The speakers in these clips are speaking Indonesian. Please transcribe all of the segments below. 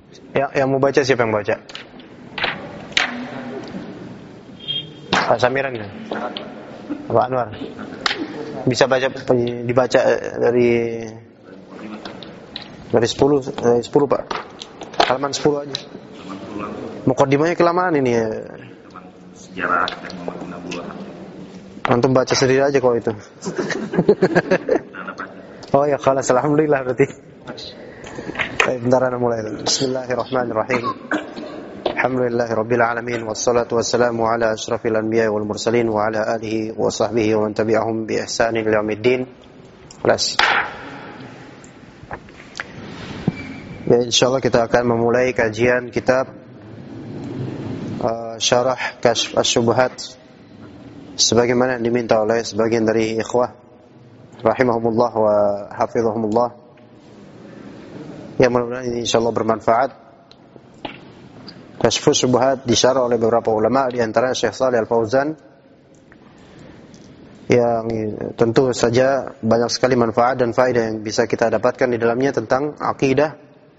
Yang mau baca siapa yang baca? Pak Samiran kan? Pak Anwar. Bisa dibaca dari 10 Pak. Halaman 10 aja. Muqaddimahnya kelamaan ini ya. Sejarah dan memakna bulan. Antum baca sendiri aja kalau itu. Oh ya, khalas, alhamdulillah berarti. Baik, bentar ana mulai. Bismillahirrahmanirrahim. Alhamdulillahirabbil alamin wassalatu wassalamu ala asyrafil anbiya'i wal mursalin wa ala alihi wa sahbihi wa man tabi'ahum bi ihsanin ila yaumiddin. Khalas. Ya, insyaallah kita akan memulai kajian kitab Syarah Kashf Asy-Syubhat sebagaimana yang diminta oleh sebagian dari ikhwah rahimahumullah wa hafizahumullah. Yang mudah-mudahan ini insyaallah bermanfaat. Kashf Asy-Syubhat disyarah oleh beberapa ulama, di antaranya Syekh Shalih Al-Fauzan, yang tentu saja banyak sekali manfaat dan faedah yang bisa kita dapatkan di dalamnya tentang akidah,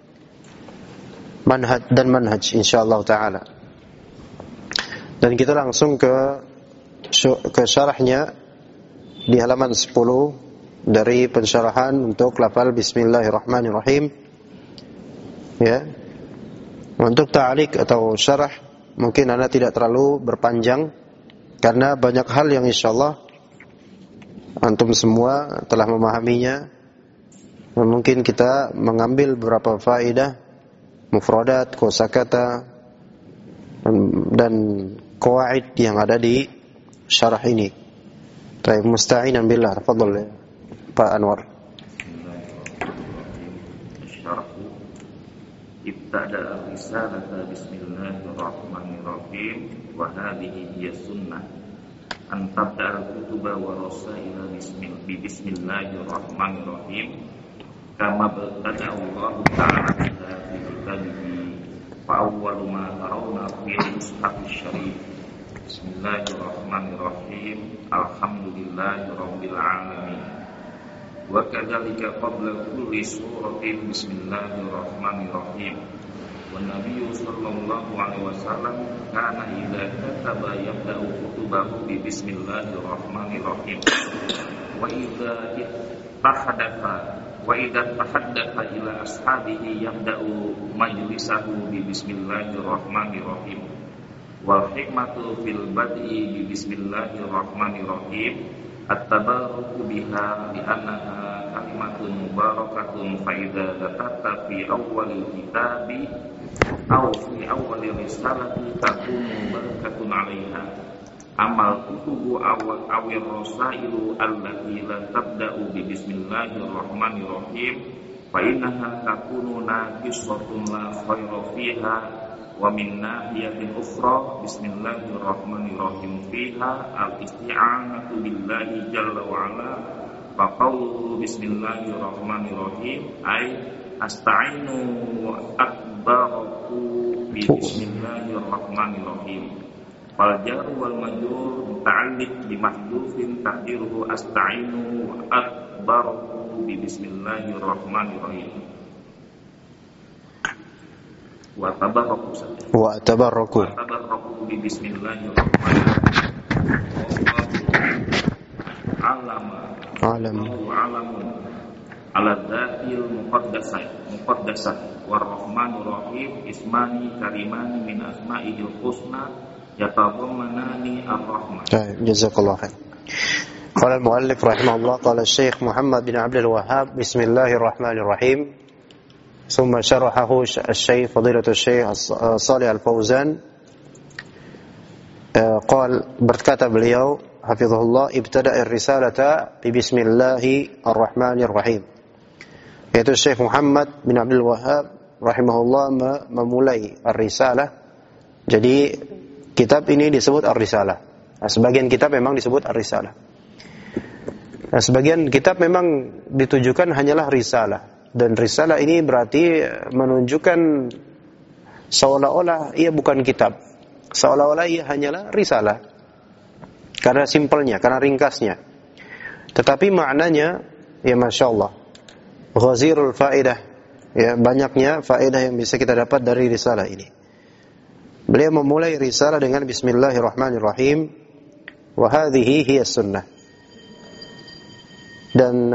manhaj dan manhaj insyaallah taala. Dan kita langsung ke syarahnya di halaman 10 dari pensyarahan untuk lafal Bismillahirrahmanirrahim. Ya. Untuk ta'liq atau syarah mungkin Anda tidak terlalu berpanjang karena banyak hal yang insyaallah antum semua telah memahaminya. Mungkin kita mengambil beberapa faedah, mufradat, kosakata dan qawaid yang ada di syarah ini. Baik, musta'inan billah, tafadhal ya Pak Anwar. Ibtada risalata bismillahirrahmanirrahim wa hadhihi hiya sunnah an tabda al-kutuba wa rasaila bismillahirrahmanirrahim kama bada Allah ta'ala fi kitabihi fa awwalu ma tarawna fil mushafis syarif bismillahirrahmanirrahim alhamdulillahirabbil alamin wa kadzalika qabla kulli suratin bismillahirrahmanirrahim wa nabiyyu sallallahu alaihi wasallam kana idza kataba yabda'u kutubahu bi bismillahirrahmanirrahim wa idza tahaddatha ila ashabihi yabda'u majlisahu bi bismillahirrahmanirrahim wal hikmatu fil bad'i bi bismillahirrahmanirrahim at-tabaruku biha li annaha kalimatun mubarakatun fa idza dzakata fi awwalil kitabi aw fi awwalir risalati takunu barakatun 'alaiha amal kutubu awir rasailu allati la tabda'u bi bismillahirrahmanirrahim fa innaha takunu naqisatun la khayra fiha wa min nahiyatin ukhra bismillahirrahmanirrahim fiha al-isti'anatu billahi jalla wa ala fa qawluhu bismillahirrahmanirrahim ay asta'inu wa akbaraku bi bismillahirrahmanirrahim fal jaru wal majrur muta'alliq bi mahdhufin taqdiruhu asta'inu wa akbaraku bi bismillahirrahmanirrahim wa tabarraku bi bismillahirrahmanirrahim alamun ala dhatil muqaddasah warrahmanir rahim ismani karimani min asma'ihil husna yatadammanani ar-rahman. Jazakallahu khair. Qala al-muallif rahimahullah qala Syekh Muhammad bin Abdul Wahhab bismillahirrahmanirrahim. ثم شرحه الشيخ فضيلة الشيخ صالح الفوزان قال berkata beliau hafizahullah ibtada'ir risalata bi bismillahirrahmanirrahim, yaitu Syekh Muhammad bin Abdul Wahhab rahimahullah memulai ar-risalah. Jadi kitab ini disebut ar-risalah. Nah, sebagian kitab memang disebut ar-risalah. Nah, sebagian kitab memang ditujukan hanyalah risalah. Dan risalah ini berarti menunjukkan seolah-olah ia bukan kitab, seolah-olah ia hanyalah risalah, karena simpelnya, karena ringkasnya. Tetapi maknanya, ya masya Allah, ghazirul faedah, ya, banyaknya faedah yang bisa kita dapat dari risalah ini. Beliau memulai risalah dengan Bismillahirrahmanirrahim. Wa hadhihi hiya sunnah. Dan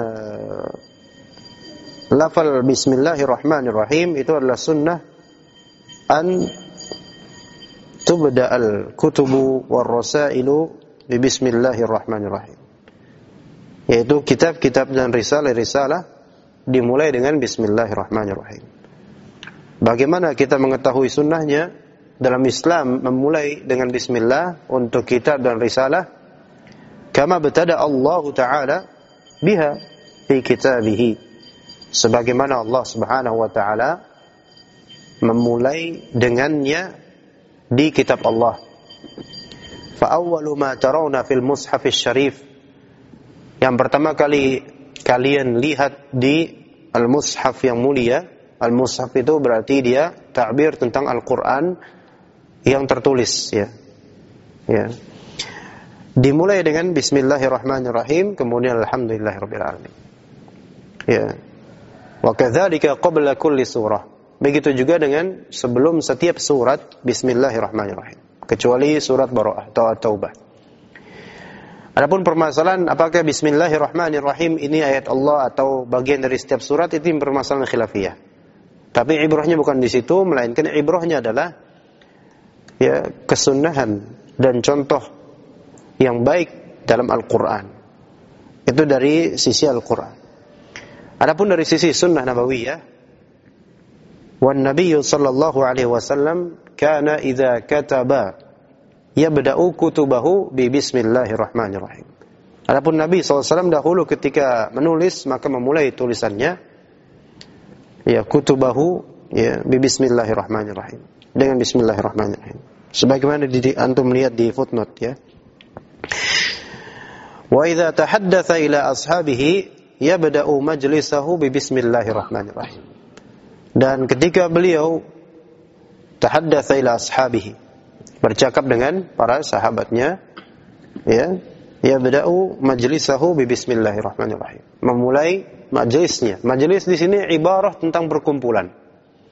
lafal Bismillahirrahmanirrahim itu adalah sunnah an tubda'al kutubu war rasailu bi Bismillahirrahmanirrahim. Yaitu kitab-kitab dan risalah-risalah dimulai dengan Bismillahirrahmanirrahim. Bagaimana kita mengetahui sunnahnya? Dalam Islam memulai dengan Bismillah untuk kitab dan risalah, kama btada Allah Ta'ala biha fi kitabih, sebagaimana Allah Subhanahu wa Ta'ala memulai dengannya di kitab Allah. Fa awwalu ma tarawna fil mushaf asy-syarif, yang pertama kali kalian lihat di al-mushaf yang mulia. Al-mushaf itu berarti dia ta'bir tentang Al-Qur'an yang tertulis, ya. Ya. Dimulai dengan Bismillahirrahmanirrahim, kemudian Alhamdulillahirabbil alamin. Ya. Wa kadzalika qabla kulli surah. Begitu juga dengan sebelum setiap surat Bismillahirrahmanirrahim, kecuali surat Bara'ah atau At-Taubah. Adapun permasalahan apakah Bismillahirrahmanirrahim ini ayat Allah atau bagian dari setiap surat, itu permasalahan khilafiyah. Tapi ibrahnya bukan di situ, melainkan ibrahnya adalah ya kesunahan dan contoh yang baik dalam Al-Quran. Itu dari sisi Al-Quran. Adapun dari sisi sunnah nabawiyah, wan nabiyyu sallallahu alaihi wasallam kana idza kataba yabda'u kutubahu bi bismillahirrahmanirrahim. Adapun Nabi SAW dahulu ketika menulis maka memulai tulisannya ya kutubahu ya bi bismillahirrahmanirrahim, dengan Bismillahirrahmanirrahim. Sebagaimana antum lihat di footnote, ya. Wa idza tahaddatsa ila ashabihi yabda'u majlisahu bi Bismillahirrahmanirrahim. Dan ketika beliau tahaddatsa ila ashabihi, bercakap dengan para sahabatnya, ya, yabda'u majlisahu bi Bismillahirrahmanirrahim. Memulai majlisnya. Majlis di sini ibarah tentang perkumpulan.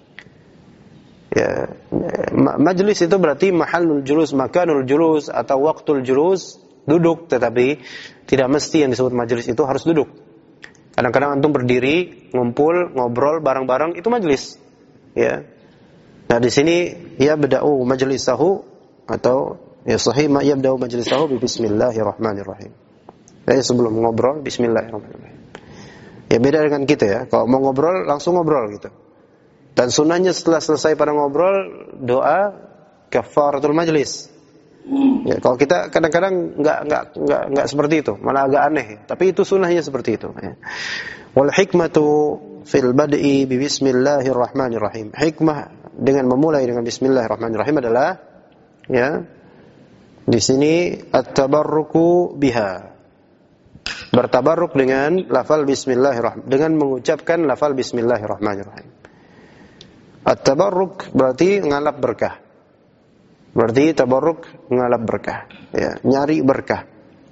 Ya, majlis itu berarti mahallul julus, makanul julus atau waktul julus, duduk, tetapi tidak mesti yang disebut majlis itu harus duduk. Kadang-kadang antum berdiri, ngumpul, ngobrol bareng-bareng, itu majlis. Ya. Nah, di sini yabda'u majlisahu atau ya sahih yabda'u majlisahu bi bismillahirrahmanirrahim. Jadi sebelum ngobrol bismillahirrahmanirrahim. Ya beda dengan kita, ya. Kalau mau ngobrol langsung ngobrol gitu. Dan sunnahnya setelah selesai pada ngobrol, doa kafaratul majlis. Ya, kalau kita kadang-kadang enggak seperti itu, malah agak aneh. Tapi itu sunnahnya seperti itu. Ya. Wal hikmatu fil bad'i bi bismillahirrahmanirrahim. Hikmah dengan memulai dengan bismillahirrahmanirrahim adalah, ya, di sini at-tabarruku biha. Bertabarruk dengan lafal bismillahirrahmanirrahim, dengan mengucapkan lafal bismillahirrahmanirrahim. At-tabarruk berarti ngalap berkah. Berarti tabarruk ngalap berkah, ya, nyari berkah.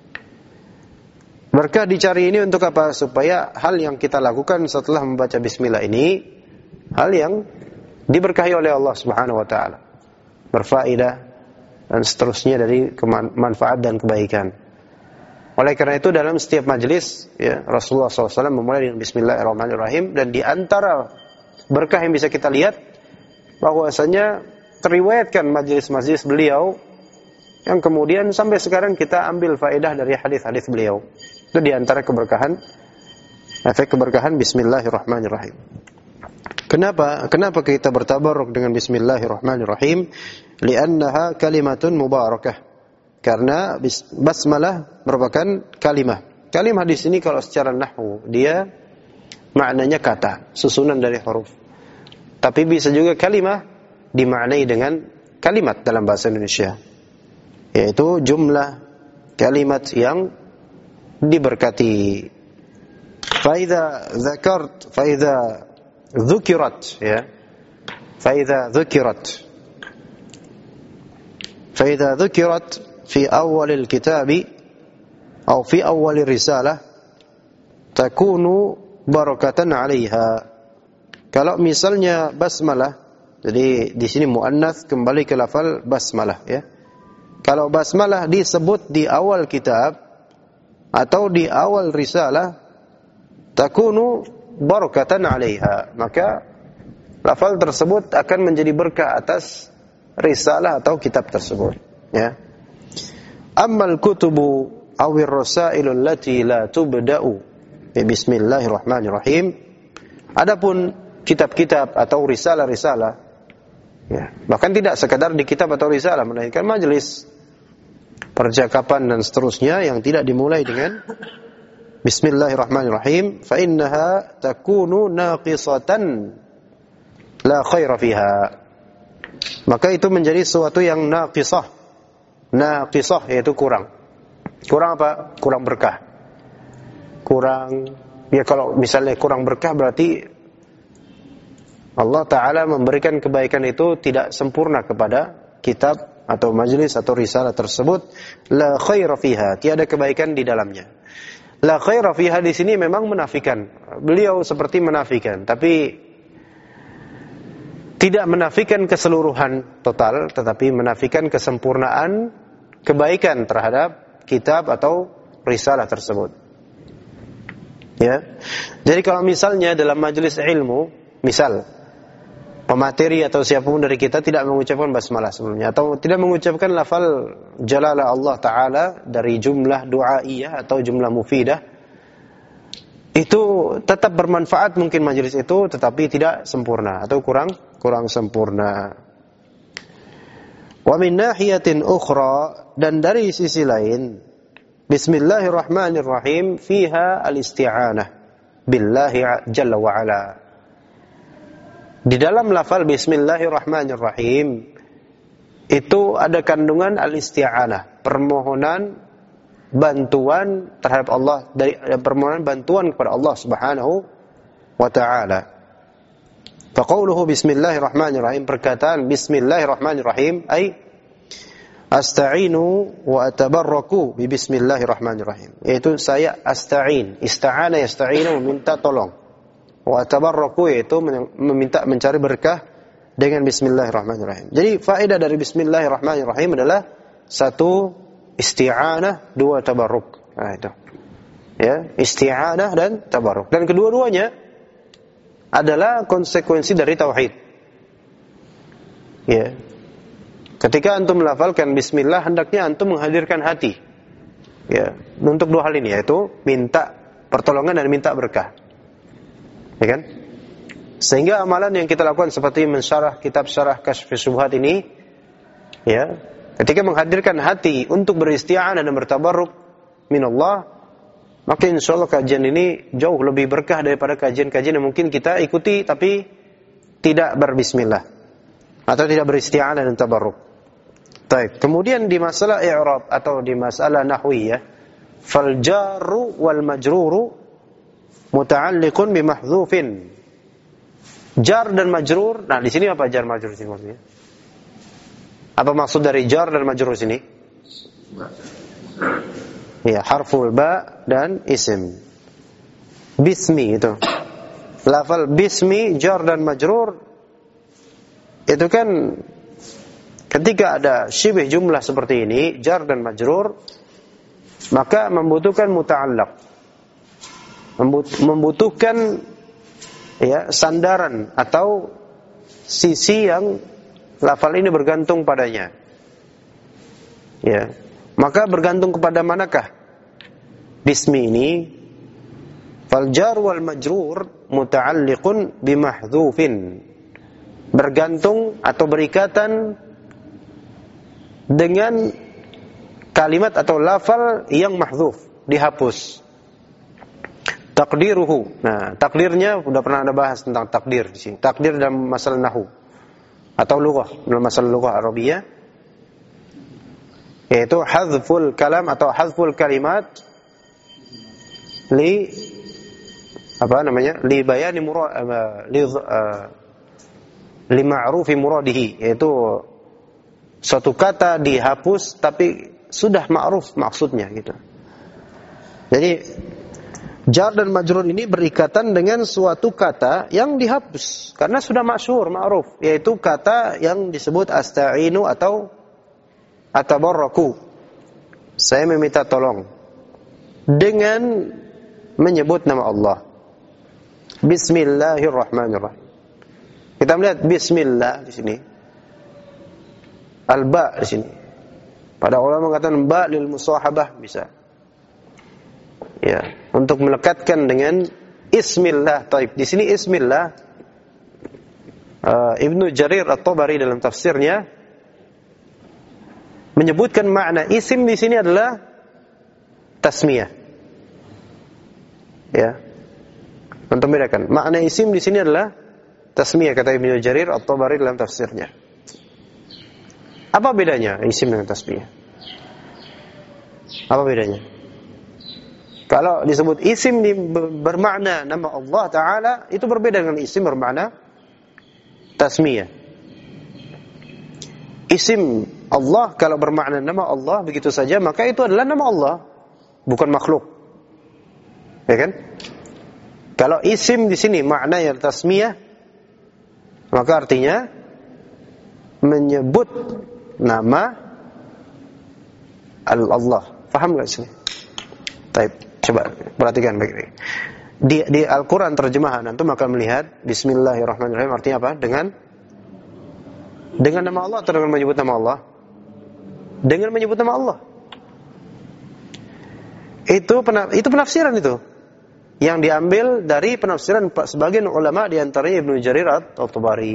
Berkah dicari ini untuk apa? Supaya hal yang kita lakukan setelah membaca bismillah ini hal yang diberkahi oleh Allah Subhanahu wa taala. Berfaedah dan seterusnya dari manfaat dan kebaikan. Oleh karena itu dalam setiap majelis, ya, Rasulullah SAW memulai dengan Bismillahirrahmanirrahim, dan di antara berkah yang bisa kita lihat bahwasanya teriwayatkan majelis-majelis beliau yang kemudian sampai sekarang kita ambil faedah dari hadis-hadis beliau. Itu di antara keberkahan, efek keberkahan Bismillahirrahmanirrahim. Kenapa kita bertabarruk dengan Bismillahirrahmanirrahim? Li'annaha kalimatun mubarakah. Karena basmalah merupakan kalimah. Kalimah di sini kalau secara nahwu dia maknanya kata, susunan dari huruf. Tapi bisa juga kalimah dimaknai dengan kalimat dalam bahasa Indonesia, yaitu jumlah kalimat yang diberkati. Faidha dzukirat, ya. Faidha dzukirat fi awalil kitabi atau fi awalir risalah takunu barakatan 'alaiha. Kalau misalnya basmalah, jadi di sini muannats kembali ke lafal basmalah ya. Kalau basmalah disebut di awal kitab atau di awal risalah, takunu barakatan 'alaiha, maka lafal tersebut akan menjadi berkah atas risalah atau kitab tersebut ya. Ammal kutubu awir rasailu allati la tubda'u bi bismillahirrahmanirrahim, adapun kitab-kitab atau risalah-risalah ya, bahkan tidak sekadar di kitab atau risalah, melainkan majelis percakapan dan seterusnya yang tidak dimulai dengan bismillahirrahmanirrahim, fa innaha takunu naqisatan la khaira fiha, maka itu menjadi sesuatu yang naqisah. Naqisah yaitu kurang. Kurang apa? Kurang berkah. Kurang, ya kalau misalnya kurang berkah berarti Allah Ta'ala memberikan kebaikan itu tidak sempurna kepada kitab atau majelis atau risalah tersebut. La khaira fiha, tiada kebaikan di dalamnya. La khaira fiha di sini memang menafikan. Beliau seperti menafikan, tapi tidak menafikan keseluruhan total, tetapi menafikan kesempurnaan kebaikan terhadap kitab atau risalah tersebut. Ya. Jadi kalau misalnya dalam majelis ilmu, misal pemateri atau siapapun dari kita tidak mengucapkan basmalah sebelumnya, atau tidak mengucapkan lafal jalalah Allah Ta'ala dari jumlah du'aiyah atau jumlah mufidah, itu tetap bermanfaat mungkin majelis itu, tetapi tidak sempurna atau kurang sempurna. Wa min nahiyatin ukhra, dan dari sisi lain, bismillahirrahmanirrahim fiha al-isti'anah billahi jalla wa ala. Di dalam lafal bismillahirrahmanirrahim itu ada kandungan al-isti'anah, permohonan bantuan terhadap Allah, dari permohonan bantuan kepada Allah Subhanahu wa taala. Fa qauluhu bismillahirrahmanirrahim, perkataan bismillahirrahmanirrahim ay asta'inu wa atabarraku bi bismillahirrahmanirrahim, yaitu saya asta'in, ista'ana yasta'inu, meminta tolong, wa atabarraku yaitu meminta mencari berkah dengan bismillahirrahmanirrahim. Jadi faedah dari bismillahirrahmanirrahim adalah satu isti'anah, dua tabarruk. Nah, itu. Ya, isti'anah dan tabarruk. Dan kedua-duanya adalah konsekuensi dari tauhid. Ya. Ketika antum melafalkan bismillah, hendaknya antum menghadirkan hati. Ya, untuk dua hal ini, yaitu minta pertolongan dan minta berkah. Ya kan? Sehingga amalan yang kita lakukan seperti mensyarah kitab syarah Kasyfus Syubhat ini, ya, ketika menghadirkan hati untuk beristi'anah dan bertabarruk minallah, maka insyaallah kajian ini jauh lebih berkah daripada kajian-kajian yang mungkin kita ikuti tapi tidak berbismillah atau tidak beristi'anah dan tabarruk. Baik, kemudian di masalah i'rab atau di masalah nahwiyah, fal jarru wal majruru muta'alliqun bi mahdhufin. Jar dan majrur, nah di sini apa jar majrur sini maksudnya? Apa maksud dari jar dan majrur sini? Ya, harful ba dan isim. Bismi itu. Lafal bismi, jar dan majrur itu kan ketika ada syibih jumlah seperti ini, jar dan majrur, maka membutuhkan muta'allaq. Membutuhkan ya sandaran atau sisi yang lafal ini bergantung padanya. Ya. Maka bergantung kepada manakah bismi ini? Fal jar wal majrur muta'alliqun bimahdhufin. Bergantung atau berikatan dengan kalimat atau lafal yang mahdhuf, dihapus. Takdiruhu. Nah, takdirnya sudah pernah Anda bahas tentang takdir di sini. Takdir dalam masalah nahwu atau lughah, dalam masalah lughah Arabiyah, yaitu hadzful kalam atau hadzful kalimat li apa namanya? Li bayani murad li ma'rufi muradihi, yaitu suatu kata dihapus tapi sudah ma'ruf maksudnya gitu. Jadi Jar dan majrur ini berikatan dengan suatu kata yang dihapus karena sudah masyhur, ma'ruf, yaitu kata yang disebut asta'inu atau atabarraku. Saya meminta tolong dengan menyebut nama Allah. Bismillahirrahmanirrahim. Kita melihat bismillah di sini. Al-ba di sini. Pada ulama mengatakan ba lil musahabah bisa. Ya, untuk melekatkan dengan ismillah. Taib. Di sini ismillah Ibnu Jarir At-Tabari dalam tafsirnya menyebutkan makna isim di sini adalah tasmiyah. Ya. Untuk membedakan makna isim di sini adalah tasmiyah, kata Ibnu Jarir At-Tabari dalam tafsirnya. Apa bedanya isim dengan tasmiyah? Apa bedanya? Kalau disebut isim bermakna nama Allah Ta'ala, itu berbeda dengan isim bermakna tasmiyah. Isim Allah kalau bermakna nama Allah begitu saja, maka itu adalah nama Allah, bukan makhluk. Ya kan? Kalau isim di sini maknanya tasmiyah, maka artinya menyebut nama Allah. Paham enggak sih? Baik, coba perhatikan baik-baik. Di Al-Qur'an terjemahan antum akan melihat bismillahirrahmanirrahim artinya apa? Dengan nama Allah atau dengan menyebut nama Allah? Dengan menyebut nama Allah. Itu penafsiran itu. Yang diambil dari penafsiran sebagian ulama di antaranya Ibnu Jarir At-Tabari.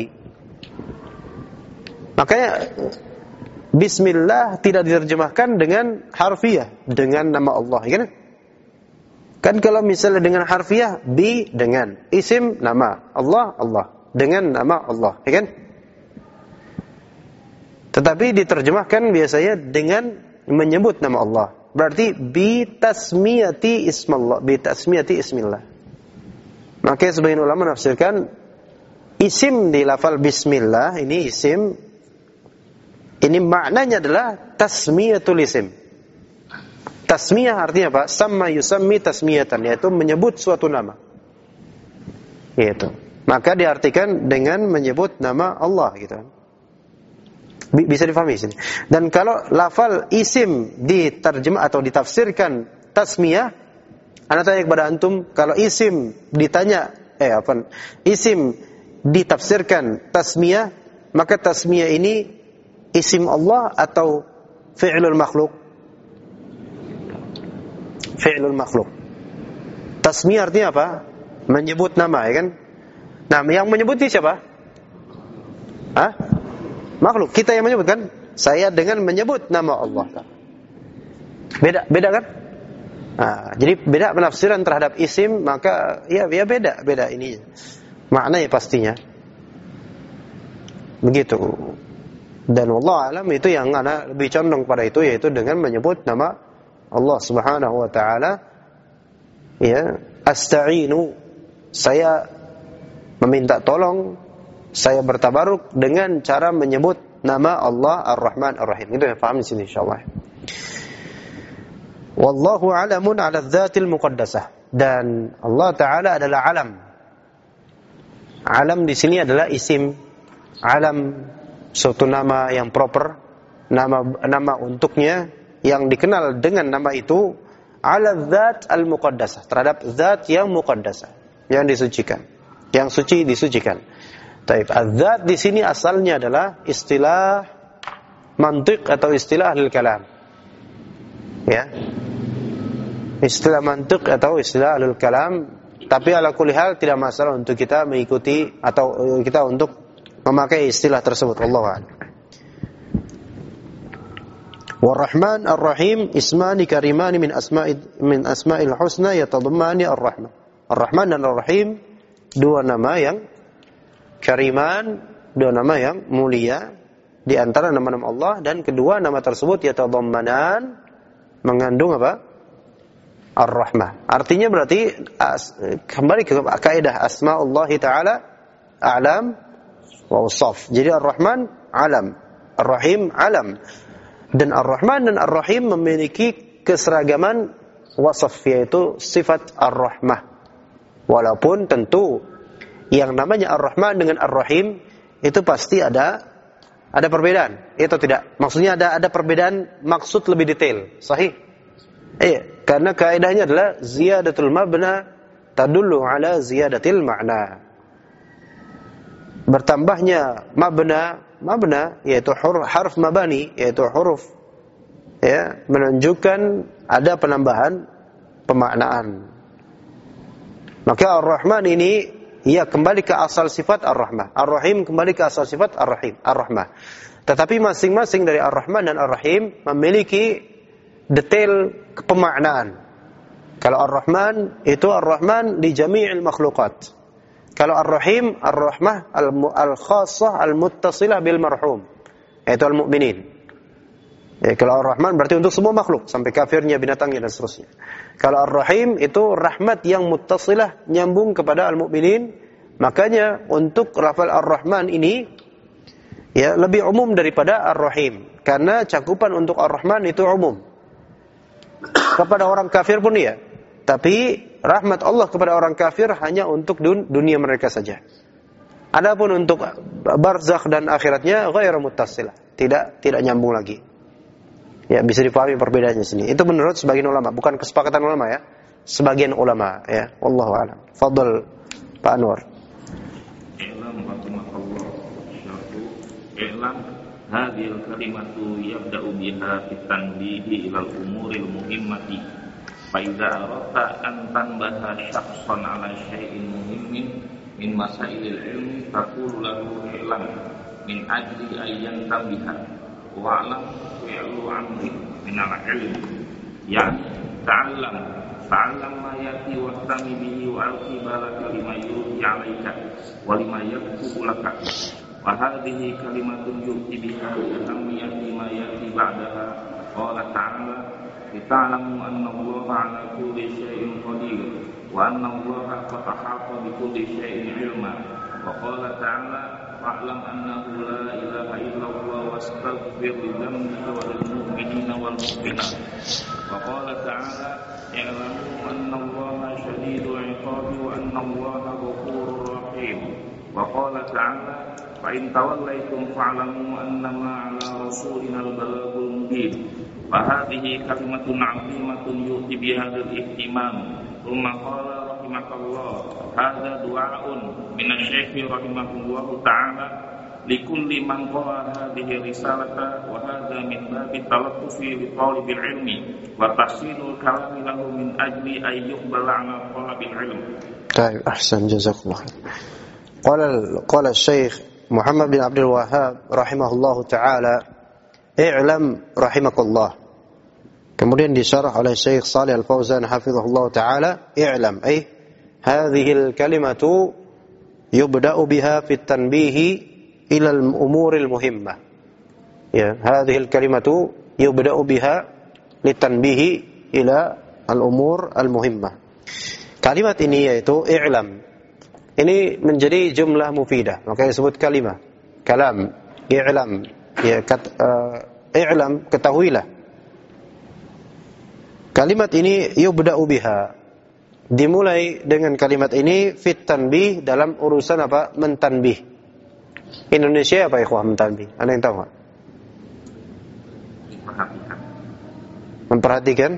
Makanya bismillah tidak diterjemahkan dengan harfiah, dengan nama Allah, ya kan? Kan kalau misalnya dengan harfiah bi dengan isim nama Allah dengan nama Allah, ya kan? Tetapi diterjemahkan biasanya dengan menyebut nama Allah. Berarti bi tasmiyati ismallah, bi tasmiyati ismillah. Maka sebagian ulama menafsirkan isim di lafal bismillah ini isim, ini maknanya adalah tasmiyatul isim. Tasmiyah artinya apa? Sama yusammi tasmiyatan, yaitu menyebut suatu nama. Gitu. Maka diartikan dengan menyebut nama Allah gitu. Bisa difahami sini. Dan kalau lafal isim diterjemah atau ditafsirkan tasmiyah, ana tanya kepada antum, kalau isim ditanya isim ditafsirkan tasmiyah, maka tasmiyah ini isim Allah atau fi'lul makhluk? Fi'lul makhluk. Tasmiyah artinya apa? Menyebut nama, ya kan? Nah, yang menyebut ini siapa? Hah? Makhluk. Kita yang menyebut kan? Saya dengan menyebut nama Allah. Beda kan? Nah, jadi beda penafsiran terhadap isim, maka ya beda ini. Maknanya pastinya. Begitu. Dan wallahu alam itu yang ana lebih condong pada itu, yaitu dengan menyebut nama Allah Subhanahu wa taala. Ya, asta'inu, saya meminta tolong, saya bertabaruk dengan cara menyebut nama Allah Ar-Rahman Ar-Rahim. Itu yang paham di sini insyaallah. Wallahu alamun 'ala dzatil muqaddasah. Dan Allah taala adalah alam. Alam di sini adalah isim. Alam suatu nama yang proper, nama untuknya yang dikenal dengan nama itu, 'ala dzat al-muqaddasah, terhadap zat yang muqaddasah, yang disucikan, yang suci disucikan. Taib. Az-zat di sini asalnya adalah istilah mantiq atau istilah ahlul kalam. Ya. Istilah mantiq atau istilah ahlul kalam, tapi ala kulli hal tidak masalah untuk kita mengikuti atau kita untuk memakai istilah tersebut. Allahu a'lam. War-Rahman Ar-Rahim ismani karimani min asma'il husna yatadammani ar-rahmah. Ar-Rahman dan Ar-Rahim dua nama yang kariman, dua nama yang mulia di antara nama-nama Allah, dan kedua nama tersebut yatadammanan, mengandung apa? Ar-Rahmah. Artinya berarti kembali ke kaidah asma'ullah taala a'lam wa usaf. Jadi Ar-Rahman alam, Ar-Rahim alam. Dan Ar-Rahman dan Ar-Rahim memiliki keseragaman wasaf, yaitu sifat Ar-Rahmah. Walaupun tentu yang namanya Ar-Rahman dengan Ar-Rahim itu pasti ada perbedaan, itu tidak. Maksudnya ada perbedaan maksud lebih detail. Sahih? Iya, karena kaidahnya adalah ziyadatul mabna tadullu ala ziyadatil ma'na. Bertambahnya mabna yaitu harf mabani, yaitu huruf, ya, menunjukkan ada penambahan pemaknaan. Maka Ar-Rahman ini ia kembali ke asal sifat Ar-Rahmah. Ar-Rahim kembali ke asal sifat Ar-Rahim, Ar-Rahmah. Tetapi masing-masing dari Ar-Rahman dan Ar-Rahim memiliki detail pemaknaan. Kalau Ar-Rahman itu Ar-Rahman di jami'il makhluqat. Kalau Ar-Rahim, Ar-Rahmah al-khassah al-muttasilah bil marhum, yaitu al-mu'minin. Ya, kalau Ar-Rahman berarti untuk semua makhluk, sampai kafirnya, binatangnya dan seterusnya. Kalau Ar-Rahim itu rahmat yang muttasilah, nyambung kepada al-mu'minin. Makanya untuk lafal Ar-Rahman ini ya lebih umum daripada Ar-Rahim, karena cakupan untuk Ar-Rahman itu umum. Kepada orang kafir pun ya. Tapi rahmat Allah kepada orang kafir hanya untuk dunia mereka saja. Adapun untuk barzakh dan akhiratnya ghairu muttasilah, tidak nyambung lagi. Ya, bisa dipahami perbedaannya sini. Itu menurut sebagian ulama, bukan kesepakatan ulama ya. Sebagian ulama ya. Wallahu a'lam. Fadhal Pak Anwar. I'lam hadhil kalimatu yabda'u biha fit tanbihi ila al-umuril muhimmati. Fa idza aradta an tanbaha syakhsan 'ala syai'in muhimmin min masailil ilmi taqulu lahu i'lam min ajli ayyan tanbiha wa'lam fi'lu amri min al-ilm, yani ta'allam ma yati wa tami bihi wa al-qibala lima yuti 'alaika wa lima yaktubu laka. Wa hadhihi kalimatun yu'ti biha ahammiyati ma yati ba'daha. Qala ta'ala lita'lamu anna Allaha 'ala kulli syai'in qadir wa anna Allaha qad ahata bi kulli syai'in 'ilma. Wa qala ta'ala fa'lam annahu la ilaha illallah wastaghfir li dhanbika wa lil mu'minina wal mu'minat. Wa qala ta'ala i'lamu anna Allaha shadidul 'iqabi wa anna Allaha ghafurur rahim. Wa qala ta'ala fa in tawallaytum fa'lamu annama 'ala rasulina al-balaghul mubin. Fa hadhihi kalimatun 'azimatun yu'ti biha al-ihtimam. Thumma qala rahimakallah hadza du'aun min asy-syaikh rahimahullahu ta'ala likulli man qara hadhihi risalata wa hadza min babi talattufi li talibil ilmi wa tahsinul kalami lahu min ajli ay yuqbala 'ala talabil ilm. Baik, ahsan, jazakallah. Qala Syekh Muhammad bin Abdul Wahhab rahimahullahu taala, i'lam rahimakallah. Kemudian disyarah oleh Syekh Shalih Al-Fauzan hafizahullah taala, i'lam ay hadhihi al-kalimatu yubda'u biha fi at-tanbihi ila al-umuril muhimmah. Ya, hadhihi al-kalimatu yubda'u biha litanbihi ila al-umur al-muhimmah. Kalimat ini yaitu i'lam. Ini menjadi jumlah mufidah, makanya disebut kalimah. Kalam, i'lam, ya, i'lam, ketahuilah. Kalimat ini yubda'u biha, dimulai dengan kalimat ini fit tanbih, dalam urusan apa? Mentanbih. Indonesia apa ikhwah mentanbih? Ada yang tahu enggak? Memperhatikan.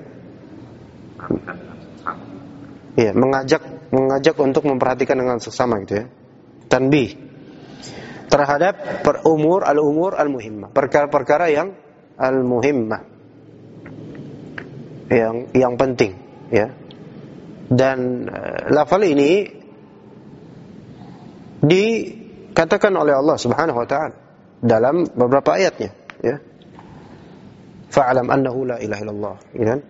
Iya, mengajak untuk memperhatikan dengan seksama gitu ya. Tanbih terhadap al-umur al-muhimmah, perkara-perkara yang al-muhimmah, yang penting ya. Dan lafal ini dikatakan oleh Allah Subhanahu wa taala dalam beberapa ayatnya ya. Fa'lam annahu la ilaha illallah, ya kan?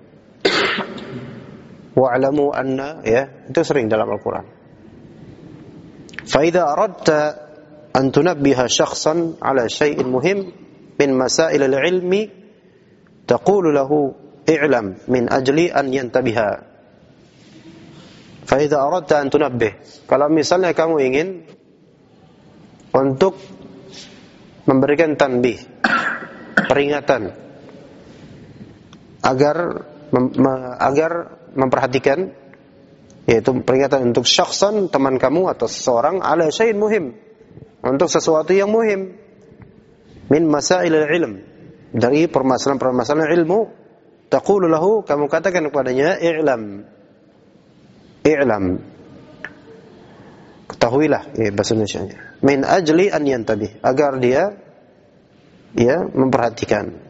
Wa'lamu anna, ya, itu sering dalam Al-Qur'an. Fa idza aradta an tunabbiha syakhsan 'ala syai'in muhim min masail al-'ilmi taqulu lahu i'lam min ajli an yantabiha. Fa idza aradta an tunabbih, kalau misalnya kamu ingin untuk memberikan tanbih, peringatan, agar agar memperhatikan, yaitu peringatan untuk syakhsan, teman kamu atau seseorang, ala syai'in muhim, untuk sesuatu yang muhim, min masailil ilm, dari permasalahan-permasalahan ilmu. Taqulu lahu, kamu katakan kepadanya, i'lam, ketahuilah, bahasa Indonesianya, min ajli an yantabih, agar dia memperhatikan.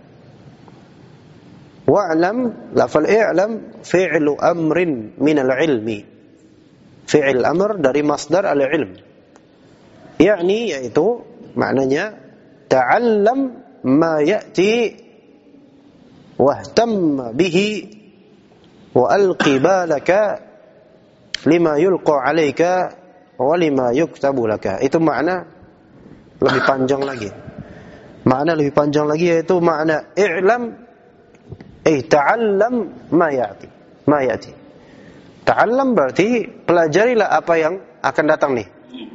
Wa'lam, lafal i'lam fi'lu amrin minal ilmi, fi'il amr dari masdar al-ilm, yakni, yaitu maknanya ta'allam ma ya'ti wahtam bihi wa alqi balaka lima yulqa alayka wa lima yuktabu laka. Itu makna lebih panjang lagi. Makna lebih panjang lagi yaitu makna i'lam, ta'allam ma ya'ti. Ta'allam berarti pelajarilah apa yang akan datang nih.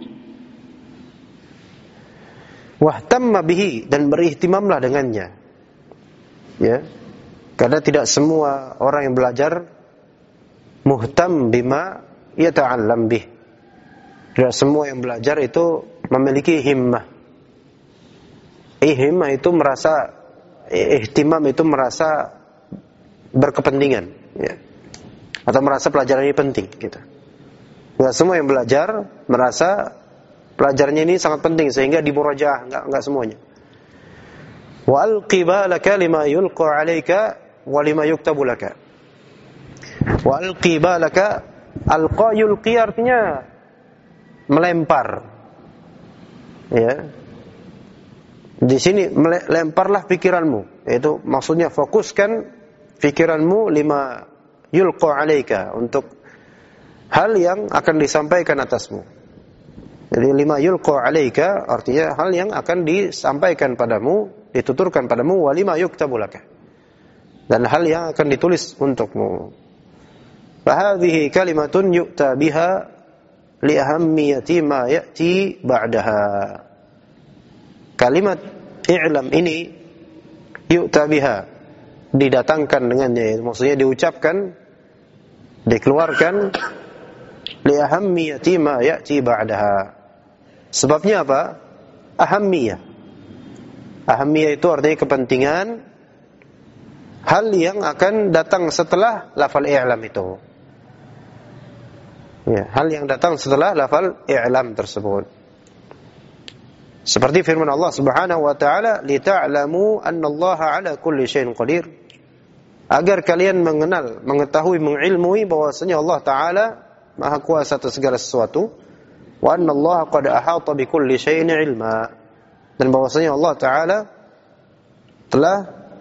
Wahtamma bihi, dan berihtimamlah dengannya. Ya. Karena tidak semua orang yang belajar muhtam bima yata'allam bih. Tidak semua yang belajar itu memiliki himmah. Himmah itu merasa, ihtimam itu merasa berkepentingan, ya, atau merasa pelajaran ini penting, gitu. Tidak semua yang belajar merasa pelajarannya ini sangat penting sehingga dimurajaah, enggak semuanya. Wa alqi balaka lima yulqa alayka wa lima yuktabu laka. Wa alqi balaka, alqa yulqi artinya melempar. Ya. Di sini lemparlah pikiranmu, yaitu maksudnya fokuskan pikiranmu lima yulqa alayka, untuk hal yang akan disampaikan atasmu. Jadi lima yulqa alayka artinya hal yang akan disampaikan padamu, dituturkan padamu, wa lima yuktabu laka, dan hal yang akan ditulis untukmu. Fahadhihi kalimatun yu'ta biha li ahammiyati ma ya'ti ba'daha. Kalimat i'lam ini yu'ta biha, didatangkan dengannya, maksudnya diucapkan, dikeluarkan, li ahammiyati ma ya'ti ba'daha. Sebabnya apa? Ahammiyah. Ahammiyah itu artinya kepentingan hal yang akan datang setelah lafal i'lam itu. Ya, hal yang datang setelah lafal i'lam tersebut. Seperti firman Allah Subhanahu wa taala, li ta'lamu anna Allah 'ala kulli syai'in qadir. Agar kalian mengenal, mengetahui, mengilmui bahwasanya Allah taala Maha kuasa atas segala sesuatu, wa anna Allah qad ahata bi kulli syai'in 'ilma, dan bahwasanya Allah taala telah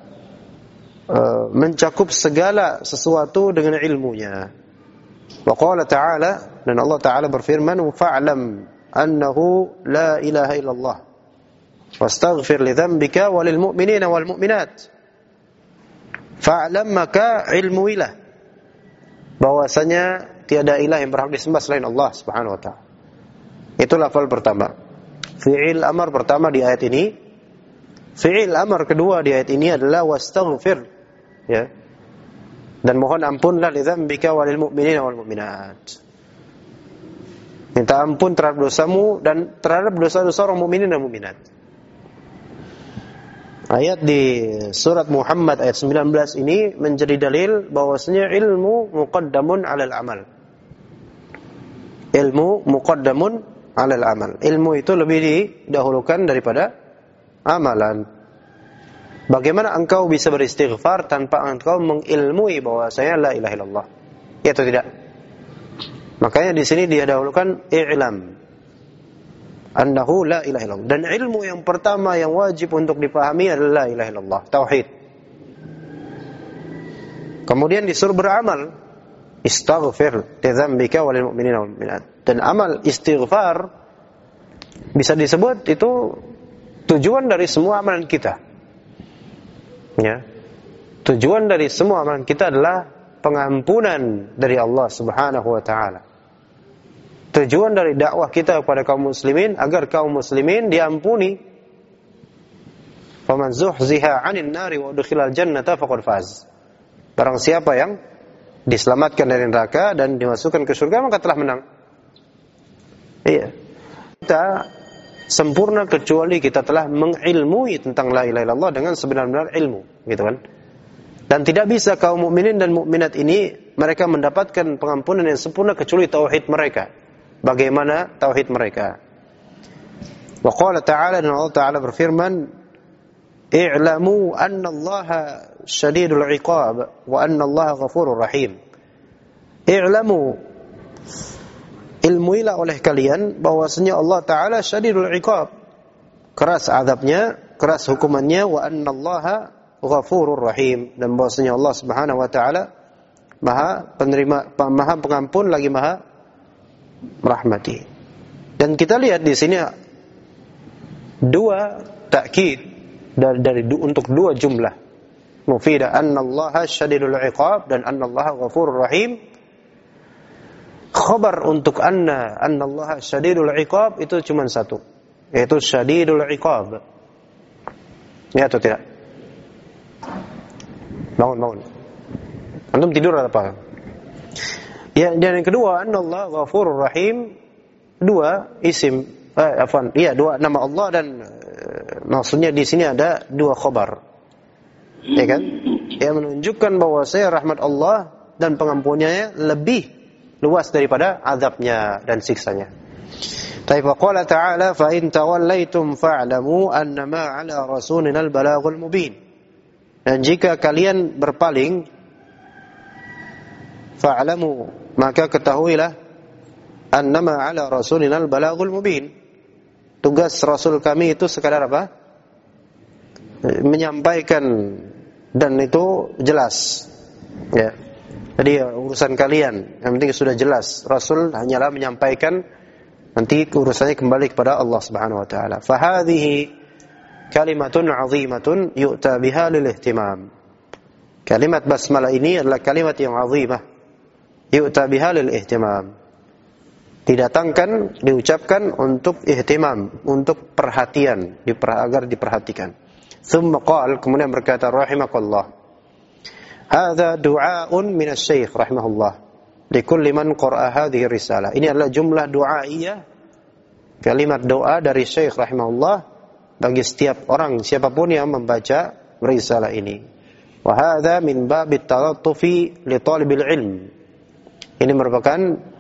mencakup segala sesuatu dengan ilmunya. Wa qala ta'ala, dan Allah taala berfirman, fa'lam annahu la ilaha illallah wastaghfir li dhanbika walil mu'minina wal mu'minat. Fa'lam, maka ilmuilah bahwasanya tiada ilah yang berhak disembah selain Allah Subhanahu wa taala. Itu lafal pertama. Fi'il amar pertama di ayat ini. Fi'il amar kedua di ayat ini adalah wastaghfir, ya. Dan mohon ampunlah li dzambika walil mu'minina wal mu'minat. Minta ampun terhadap dosamu dan terhadap dosa-dosa orang mukminin dan mukminat. Ayat di surat Muhammad ayat 19 ini menjadi dalil bahwasanya ilmu muqaddamun 'alal amal. Ilmu muqaddamun 'alal amal. Ilmu itu lebih didahulukan daripada amalan. Bagaimana engkau bisa beristighfar tanpa engkau mengilmui bahwasanya la ilaha illallah? Ya atau tidak? Makanya di sini dia dahulukan i'lam annahu la ilaha illallah. Dan ilmu yang pertama yang wajib untuk dipahami adalah la ilaha illallah, tauhid. Kemudian disuruh beramal, istaghfir li dzambika walil mu'minina wal mu'minat. Dan amal istighfar bisa disebut itu tujuan dari semua amalan kita. Ya. Tujuan dari semua amalan kita adalah pengampunan dari Allah Subhanahu wa taala. Tujuan dari dakwah kita kepada kaum muslimin agar kaum muslimin diampuni. Faman zuhziha 'anil nari wa udkhilal jannata faqad faz. Barang siapa yang diselamatkan dari neraka dan dimasukkan ke surga, maka telah menang. Iya. Kita sempurna kecuali kita telah mengilmui tentang la ilaha illallah dengan sebenar-benar ilmu, gitu kan? Dan tidak bisa kaum mukminin dan mukminat ini mereka mendapatkan pengampunan yang sempurna kecuali tauhid mereka. Bagaimana tauhid mereka? Wa qala ta'ala, dan Allah Ta'ala berfirman, i'lamu anna Allaha syadidul iqab wa anna Allaha ghafurur rahim. I'lamu, ilmuilah oleh kalian bahwasanya Allah Ta'ala syadidul iqab, keras azabnya, keras hukumannya, wa anna Allaha ghafurur rahim, dan bahwasanya Allah Subhanahu wa taala Maha penerima, Maha pengampun lagi Maha merahmati. Dan kita lihat di sini dua takkid untuk dua jumlah mufidah, annallaha syadidul iqab dan annallaha ghafurur rahim. Khabar untuk annallaha syadidul iqab itu cuma satu, yaitu syadidul iqab. Ya atau tidak? Bangun. Antum tidur atau apa? Ya, dan yang kedua, annallaha ghafurur rahim, dua isim, dua nama Allah, dan maksudnya di sini ada dua khabar. Ya kan? Yang menunjukkan bahwasanya rahmat Allah dan pengampunannya lebih luas daripada azabnya dan siksanya. Fa qala ta'ala, fa in tawallaitum fa'lamu annama 'ala rasulina al-balaghul mubin. Dan jika kalian berpaling, fa'lamu, maka ketahuilah, annama 'ala rasulina al-balaghul mubin. Tugas Rasul kami itu sekadar apa? Menyampaikan, dan itu jelas. Ya. Jadi urusan kalian, yang penting sudah jelas. Rasul hanyalah menyampaikan, nanti urusannya kembali kepada Allah Subhanahu wa taala. Fa hadhihi kalimatun 'azimatun yu'ta biha lil ihtimam. Kalimat basmalah ini adalah kalimat yang 'azimah. Yu'ta biha lil ihtimam. Didatangkan, diucapkan untuk ihtimam, untuk perhatian, agar diperhatikan. Thumma qala, kemudian berkata rahimakallah, hadza du'aun min asy-syaikh rahimahullah likulli man qara'a hadhihi risalah. Ini adalah jumlah du'aiyah, kalimat doa dari Syekh rahimahullah bagi setiap orang, siapapun yang membaca risalah ini. Wa hadza min babit talattufi li talibil ilm. Ini merupakan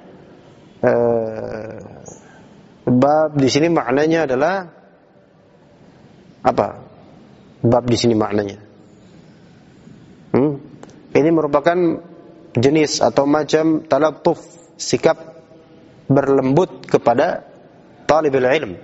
bab di sini maknanya adalah apa? Bab di sini maknanya. Ini merupakan jenis atau macam talattuf, sikap berlembut kepada talibul ilm.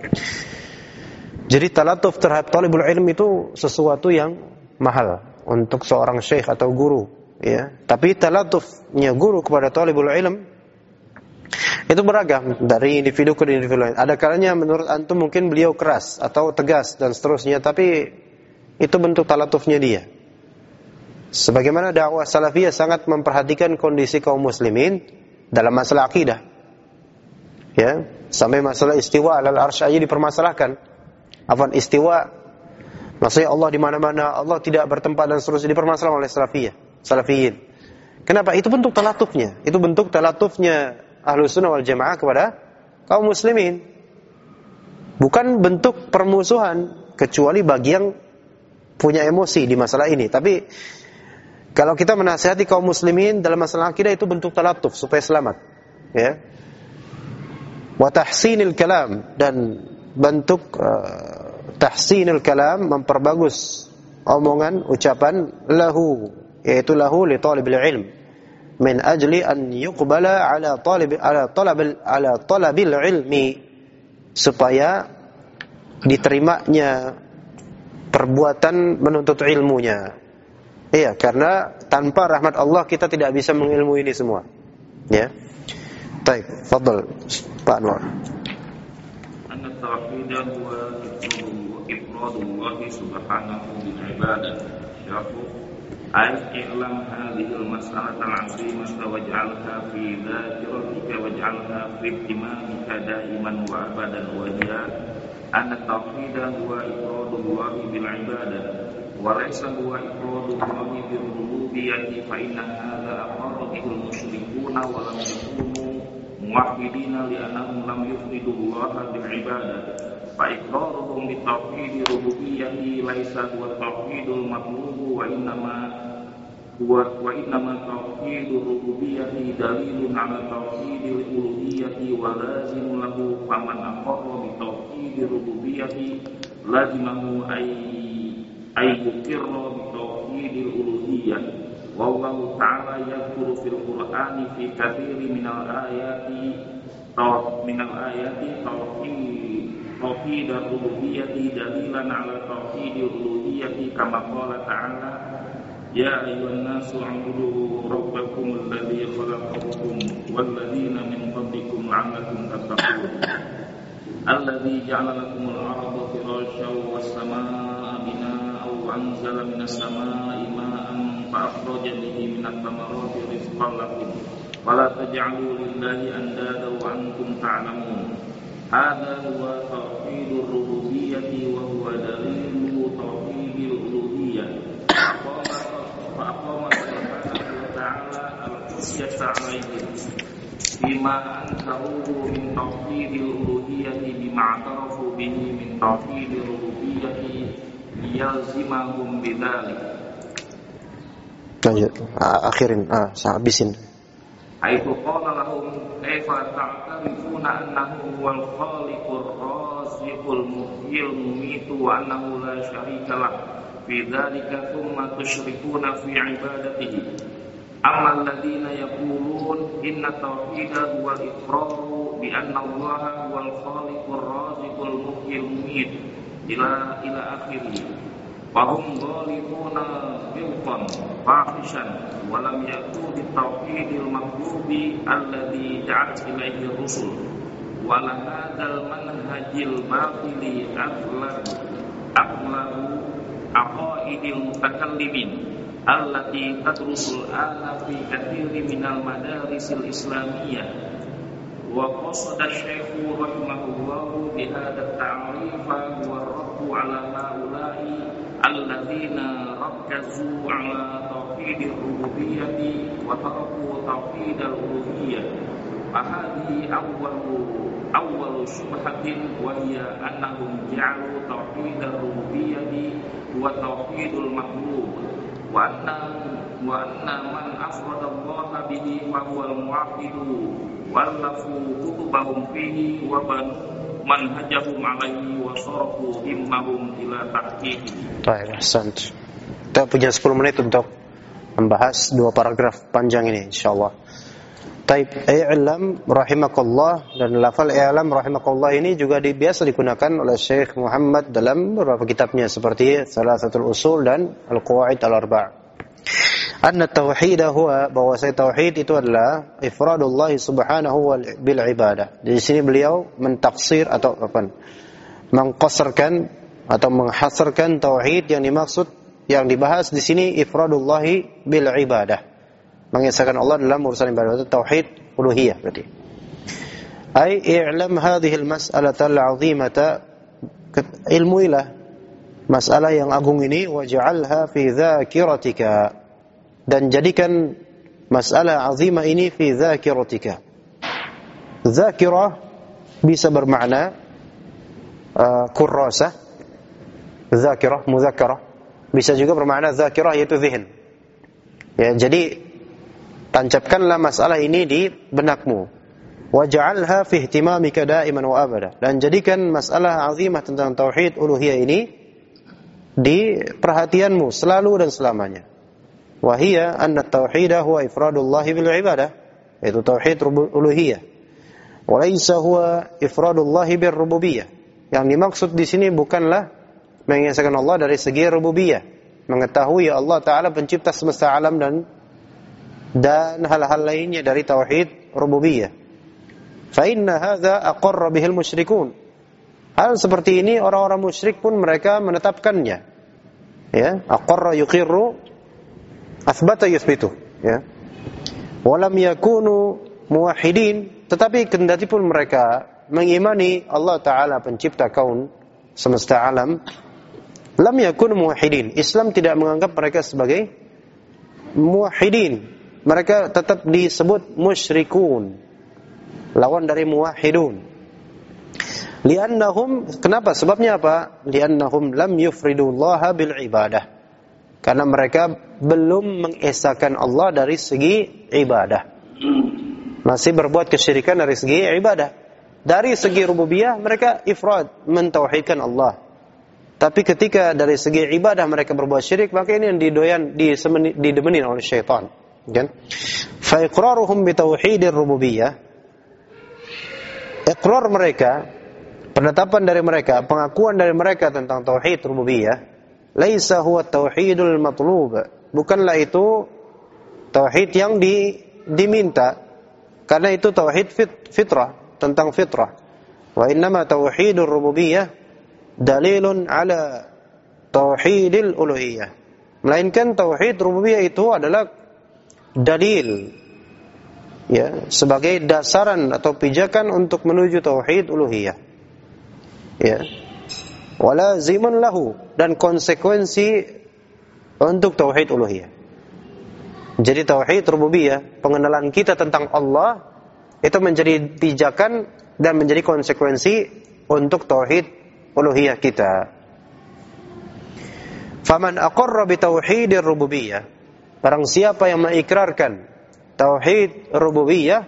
Jadi talattuf terhadap talibul ilm itu sesuatu yang mahal untuk seorang syekh atau guru, ya. Tapi talattufnya guru kepada talibul ilm itu beragam dari individu ke individu lain. Ada kalanya menurut antum mungkin beliau keras atau tegas dan seterusnya, tapi itu bentuk talatufnya dia. Sebagaimana dakwah salafiyah sangat memperhatikan kondisi kaum muslimin dalam masalah akidah. Ya, sampai masalah istiwa alal arsy aja dipermasalahkan. Afwan, istiwa maksudnya Allah di mana-mana, Allah tidak bertempat dan seterusnya, dipermasalahkan oleh salafiyin. Kenapa? Itu bentuk talatufnya. Itu bentuk talatufnya Ahlus Sunnah wal Jamaah kepada kaum muslimin. Bukan bentuk permusuhan, kecuali bagi yang punya emosi di masalah ini. Tapi kalau kita menasihati kaum muslimin dalam masalah akidah, itu bentuk talatuf supaya selamat, ya. Wa tahsinil kalam, dan bentuk tahsinil kalam, memperbagus omongan, ucapan, lahu, yaitu lahu li talibil ilm, min ajli an yuqbala ala talabil ilmi, supaya diterimanya perbuatan menuntut ilmunya. Iya, karena tanpa rahmat Allah kita tidak bisa mengilmui ini semua. Ya. Baik, fadhal Pak Anwar. Anna tauhid huwa ifradullah subhanahu bil ibadah. Syarafu al-i'lam hadhihi al-mas'alah al-'azimah waj'alha fi dhakiratika waj'alha fi ihtimamika da'iman wa abadan wa hiya anna tauhida huwa ifradullahi bil ibadah wa laysa huwa ifradullahi bir rububiyyati fa inna hadza aqarra bihil musyrikuuna wa lam yakunu muwahhidina li annahum lam yufridullaha bil ibadah fa iqraruhum bi tauhidi rububiyyati laysa huwa tauhidul matlubu wa innama tauhidur rububiyyati dalilun ala tauhidil uluhiyyati wa lazimun lahu faman aqarra bi tauhidir rububiyyati lazimahu ay yukirra bi tauhidil uluhiyyah wa Allahu ta'ala yadhkuru fil Qur'ani fi katsirin minal ayati tauhidar rububiyyati dalilan ala tauhidil uluhiyyati kama qala ta'ala ya ayyuhan nasu u'budu rabbakum alladzi khalaqakum walladzina min qablikum la'allakum tattaqun alladzi ja'ala lakumul arda firasyan was samaa'a binaa'an wa anzala minas samaa'i ma'an fa akhraja bihi minat thamarati rizqan lakum wala taj'alu lillahi andada wa antum ta'lamun hadza huwa tauhidur rububiyyati wa huwa dalilu tauhidil uluhiyyah فأقام سبحانه وتعالى الحجة عليهم بما أنكروه من توحيد الألوهية بما اعترفوا به من توحيد الربوبية ليلزمهم بذلك. lanjut akhirin habisin حيث قال لهم كيف تعترفون أنه هو الخالق الرازق المحيي المميت وأنه لا شريك له في ذلك ثم تشركون في عبادته أما الذين يقولون إن التوحيد هو الإقرار بأن الله هو الخالق الرازق المحيي المميت إلى آخره فهم ظالمون غلطا فاحشا ولم يأتوا بالتوحيد المطلوب الذي دعت إليه الرسل ولهذا المنهج الباطل أغلب عقائد المتكلمين التي تدرس الآن في كثير من المدارس الإسلامية وقصد الشيخ رحمه الله بهذا التعريف هو الرد على هؤلاء الذين ركزوا على توحيد الربوبية وتركوا توحيد الألوهية فهذه أول شبهة وهي أنهم جعلوا توحيد الربوبية هو توحيد المخلوق وأن من أفرد الله به فهو الموحد وألفوا كتبهم فيه وبنوا منهجهم عليه وصرفوا همهم إلى تحقيقه. Baik, ahsant. Kita punya 10 menit untuk membahas 2 paragraf panjang ini insyaallah. Taib, i'lam rahimakallah, dan lafal i'lam rahimakallah ini juga biasa digunakan oleh Syekh Muhammad dalam beberapa kitabnya seperti Salasatul Usul dan Al-Qawaid Al-Arba'. Anna tauhid huwa, bahwa tauhid itu adalah ifradullah subhanahu bil ibadah. Di sini beliau mentaksir atau mengqasarkan atau menghasarkan tauhid yang dimaksud, yang dibahas di sini ifradullah bil ibadah. Mengesahkan Allah dalam urusan ibadah, itu tauhid uluhiyah berarti. Ai i'lam hadhihi al-mas'alata al-'azimata, ilmuilah masalah yang agung ini, waj'alha fi dzakiratika, dan jadikan masalah azimah ini fi dzakiratika. Dzakirah bisa bermakna kurrasah, dzakirah mudzakarah, bisa juga bermakna dzakirah yaitu zihn. Ya, jadi tancapkanlah masalah ini di benakmu. Waj'alha fi ihtimamika da'iman wa abada, dan jadikan masalah azimah tentang tauhid uluhiyah ini di perhatianmu selalu dan selamanya. Wa hiya anna at-tauhid huwa ifradullah bil ibadah, itu tauhid uluhiyah. Wa laysa huwa ifradullah bir rububiyyah. Yang dimaksud di sini bukanlah mengesahkan Allah dari segi rububiyah, mengetahui Allah Ta'ala pencipta semesta alam dan hal-hal lainnya dari tauhid rububiyah. Fa inna hadza aqarra bihil musyrikun. Hal seperti ini orang-orang musyrik pun mereka menetapkannya. Ya, aqarra yuqirru, athbata yuthbitu, ya. Walam yakunu muwahhidin, tetapi kendati pun mereka mengimani Allah Ta'ala pencipta kaun semesta alam, lam yakun muwahhidin. Islam tidak menganggap mereka sebagai muwahhidin. Mereka tetap disebut musyrikun, lawan dari muwahhidun. Liannahum, kenapa? Sebabnya apa? Liannahum lam yufridullaha bil ibadah. Karena mereka belum mengesahkan Allah dari segi ibadah. Masih berbuat kesyirikan dari segi ibadah. Dari segi rububiyah mereka ifrad, mentauhidkan Allah. Tapi ketika dari segi ibadah mereka berbuat syirik, maka ini yang didemenin oleh syaitan. Kan? Fa iqraruhum bi tauhidir rububiyah. Iqrar mereka, penetapan dari mereka, pengakuan dari mereka tentang tauhid rububiyah, laisa huwa tauhidul matlub. Bukanlah itu tauhid yang diminta. Karena itu tauhid fitrah, tentang fitrah. Wa innama tauhidur rububiyah dalilun ala tauhidil uluhiyah. Melainkan tauhid rububiyah itu adalah dalil, ya, sebagai dasaran atau pijakan untuk menuju tauhid uluhiyah. Ya. Wala zimun lahu, dan konsekuensi untuk tauhid uluhiyah. Jadi tauhid rububiyah, pengenalan kita tentang Allah, itu menjadi pijakan dan menjadi konsekuensi untuk tauhid uluhiyah kita. Faman aqarra bi tauhidir rububiyah, barang siapa yang mengikrarkan tauhid rububiyah,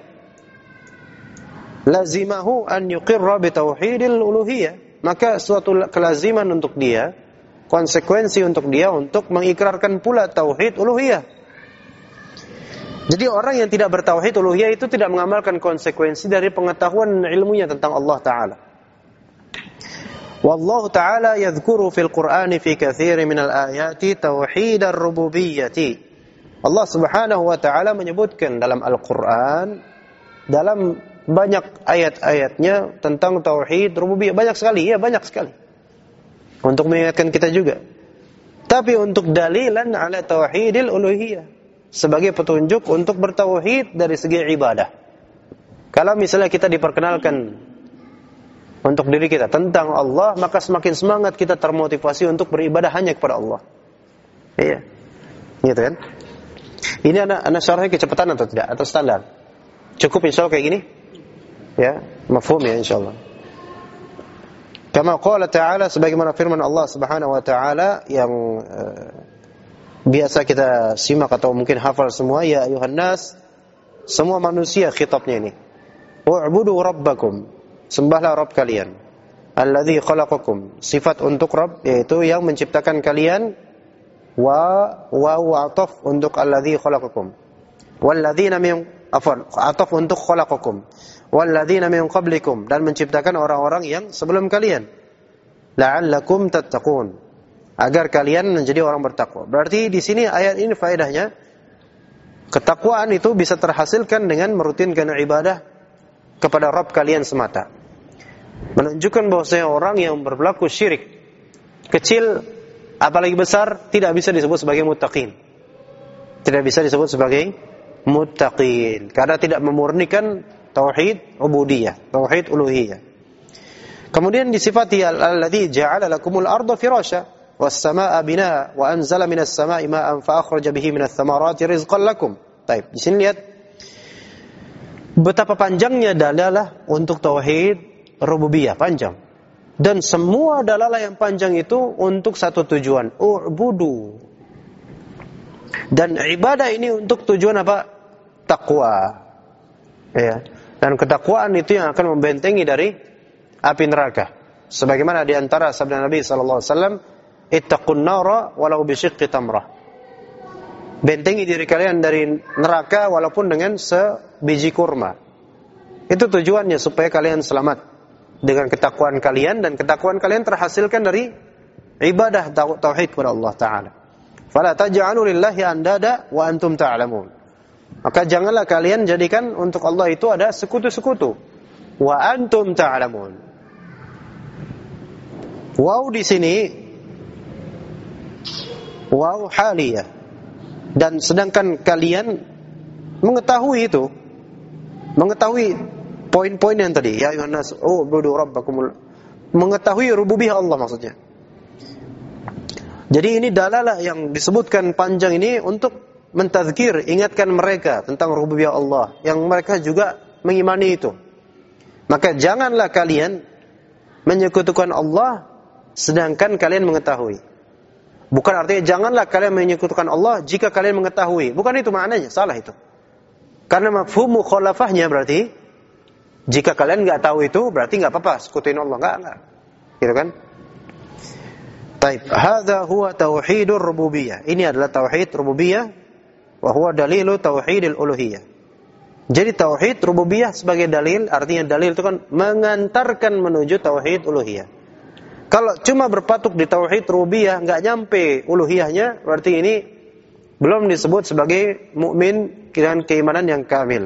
lazimahu an yuqirra bi tauhidil uluhiyah, maka suatu kelaziman untuk dia, konsekuensi untuk dia untuk mengikrarkan pula tauhid uluhiyah. Jadi orang yang tidak bertauhid uluhiyah itu tidak mengamalkan konsekuensi dari pengetahuan ilmunya tentang Allah Ta'ala. Wallahu Ta'ala yadhkuru fil Qur'ani fi katsiri minal ayati tauhidar rububiyyati. Allah Subhanahu wa Ta'ala menyebutkan dalam Al-Qur'an, dalam banyak ayat-ayatnya tentang tauhid rububiyah. Banyak sekali, ya banyak sekali. Untuk mengingatkan kita juga. Tapi untuk dalilan ala tauhidil uluhiyah, sebagai petunjuk untuk bertauhid dari segi ibadah. Kalau misalnya kita diperkenalkan untuk diri kita tentang Allah, maka semakin semangat kita termotivasi untuk beribadah hanya kepada Allah. Iya. Gitu kan? Ini anak syarahnya kecepatan atau tidak? Atau standar? Cukup insyaallah kayak gini? Ya, mafhum ya insyaallah. Kama qala ta'ala, sebagaimana firman Allah Subhanahu wa ta'ala yang biasa kita simak atau mungkin hafal semua, ya ayuhan nas, semua manusia khitabnya ini. Wa'budu rabbakum, sembahlah Rabb kalian. Alladzi khalaqakum, sifat untuk Rabb yaitu yang menciptakan kalian, wa ataf untuk alladzi khalaqakum. Walladzina min ataf untuk khalaqakum. Walladzina min qablikum, dan menciptakan orang-orang yang sebelum kalian. La'allakum tattaqun, agar kalian menjadi orang bertakwa. Berarti di sini ayat ini faedahnya, ketakwaan itu bisa terhasilkan dengan merutinkan ibadah kepada Rabb kalian semata. Menunjukkan bahwasanya orang yang berlaku syirik kecil apalagi besar tidak bisa disebut sebagai muttaqin. Tidak bisa disebut sebagai muttaqin karena tidak memurnikan tauhid ubudiyah, tauhid uluhiyah. Kemudian disifati alladzi ja'ala lakumul arda firasya was-samaa'a binaa'a wa anzala minas samaa'i maa'an fa akhraja bihi minats thamarati rizqan lakum. Baik, di sini lihat betapa panjangnya dalalah untuk tauhid rububiyah, panjang. Dan semua dalalah yang panjang itu untuk satu tujuan, u'budu. Dan ibadah ini untuk tujuan apa? Takwa. Ya. Dan ketakwaan itu yang akan membentengi dari api neraka. Sebagaimana di antara sabda Nabi sallallahu alaihi wasallam, ittaqun nara walau bisyiqqi tamrah. Bentengi diri kalian dari neraka walaupun dengan sebiji kurma. Itu tujuannya supaya kalian selamat dengan ketakwaan kalian, dan ketakwaan kalian terhasilkan dari ibadah tauhid kepada Allah Ta'ala. Fala taj'alu lillahi andada wa antum ta'lamun. Maka janganlah kalian jadikan untuk Allah itu ada sekutu-sekutu. Wa antum ta'lamun. Waw di sini waw haliyah, dan sedangkan kalian mengetahui itu, mengetahui poin-poin yang tadi, ya ayuhan nas u'budu rabbakum mengetahui rububiyah Allah maksudnya. Jadi ini dalalah yang disebutkan panjang ini untuk mentazkir, ingatkan mereka tentang rububiyah Allah yang mereka juga mengimani itu. Maka janganlah kalian menyekutukan Allah sedangkan kalian mengetahui. Bukan artinya janganlah kalian menyekutukan Allah jika kalian mengetahui. Bukan itu maknanya, salah itu. Karena mafhum mukhalafahnya berarti jika kalian enggak tahu itu berarti enggak apa-apa sekutuin Allah, enggak. Gitu kan? Baik, hadza huwa tauhidur rububiyah. Ini adalah tauhid rububiyah wa huwa dalilu tauhidil uluhiyah. Jadi tauhid rububiyah sebagai dalil, artinya dalil itu kan mengantarkan menuju tauhid uluhiyah. Kalau cuma berpatuk di tauhid rububiyah enggak nyampe uluhiyahnya, berarti ini belum disebut sebagai mukmin dengan keimanan yang kamil.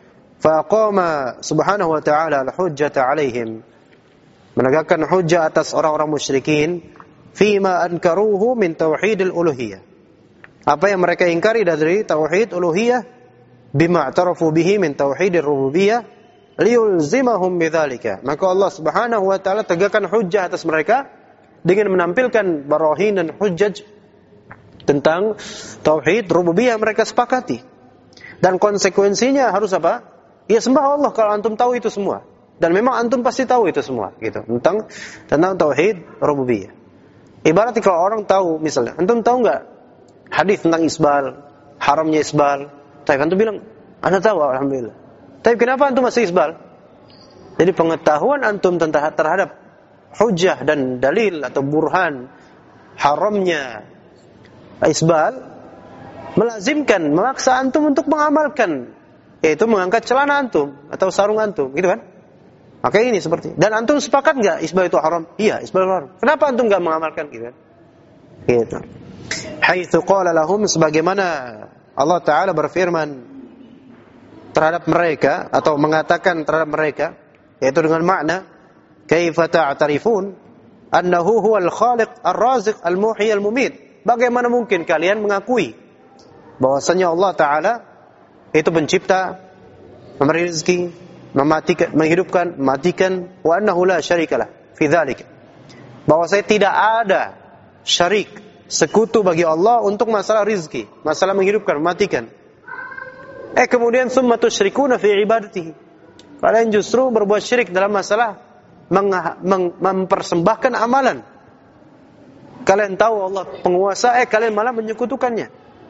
Faqama subhanahu wa ta'ala al-hujjata 'alaihim. Menegakkan hujjah atas orang-orang musyrikin fima ankaruhu min tauhidil uluhiyah. Apa yang mereka ingkari dari tauhid uluhiyah bima i'tarafu bihi min tauhidir rububiyah liyulzimahum bidzalika. Maka Allah Subhanahu wa taala tegakkan hujjah atas mereka dengan menampilkan barahin dan hujjaj tentang tauhid rububiyah mereka sepakati. Dan konsekuensinya harus apa? Ya sembah Allah kalau antum tahu itu semua. Dan memang antum pasti tahu itu semua gitu. Tentang tauhid rububiyah. Ibarat kalau orang tahu misalnya, antum tahu enggak hadis tentang isbal, haramnya isbal? Tapi antum bilang, "Anda tahu alhamdulillah." Tapi kenapa antum masih isbal? Jadi pengetahuan antum terhadap hujjah dan dalil atau burhan haramnya isbal melazimkan, memaksa antum untuk mengamalkan, yaitu mengangkat celana antum atau sarung antum, gitu kan? Maka ini seperti. Dan antum sepakat enggak isbal itu haram? Iya, isbal haram. Kenapa antum enggak mengamalkan gitu kan? Gitu. Haitsu qala lahum, sebagaimana Allah taala berfirman terhadap mereka atau mengatakan terhadap mereka, yaitu dengan makna kaifa ta'tarifun annahu huwal khaliq ar-raziq al-muhyi al-mumit. Bagaimana mungkin kalian mengakui bahwasanya Allah taala itu pencipta, memberi rezeki, mematikan, menghidupkan, mematikan, wa annahu la syarikalah fi dzalik. Bahwa saya tidak ada syarik, sekutu bagi Allah untuk masalah rezeki, masalah menghidupkan, mematikan. Kemudian summa tusyrikuna fi ibadatihi. Kalian justru berbuat syirik dalam masalah mempersembahkan amalan. Kalian tahu Allah penguasa, kalian malah menyekutukannya.